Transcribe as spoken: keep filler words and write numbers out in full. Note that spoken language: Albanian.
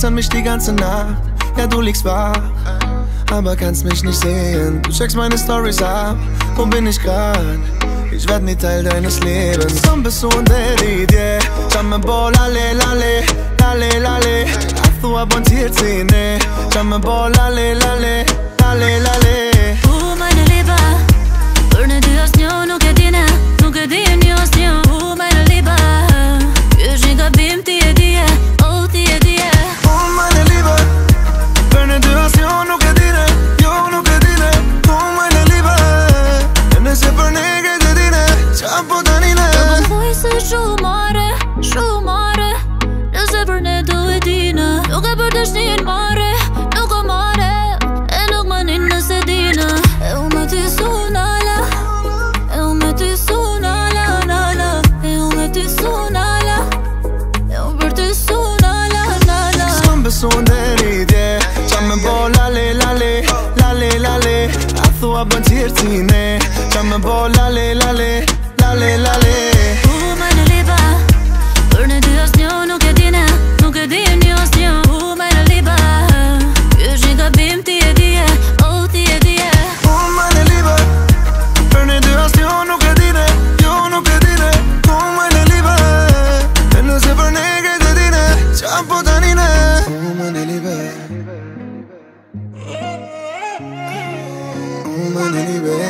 an mich die ganze Nacht. Ja, du liegst wach, aber kannst mich nicht sehen. Du checkst meine Stories ab, wo bin ich grad? Ich werd nie Teil deines Lebens. Som person där i det. Samma boll, lale, lale, lale, lale. Att du abontiert sine. Samma boll, lale, lale, lale, lale. U meine Liebe, për në dy asnjë nuk e dine, nuk e dim një asnjë. U meine Liebe, ky është një gabim, ti e dije, oh ti e dije. U meine Liebe, për në dy asnjë nuk e dine, jo nuk e dine. U meine Liebe, e nëse për ne këtë e dine, qa po tani ne? Do të thuj se shumare, shumare, nëse për ne do e dine. Nuk e për të shnirë mare, nuk o mare, e nuk më një nëse dine. E u me ty su nala, e u me ty su nala, nala. E u me ty su nala, e u për ty su nala, nala. S'kam besu ndër i dje, qa me bo lale, lale, lale, lale. A thua bën tjerë tine, qa me bo lale, lale, lale, lale. U meine Liebe, për në dy asnjë nuk e dine, nuk e dim një asnjë. U meine Liebe, ky është një gabim, ti e dije, oh ti e dije. U meine Liebe, për në dy asnjë nuk e dine, jo nuk e dine. U meine Liebe, e nëse për ne këtë e dine, qa po tani ne? U meine Liebe, u meine Liebe.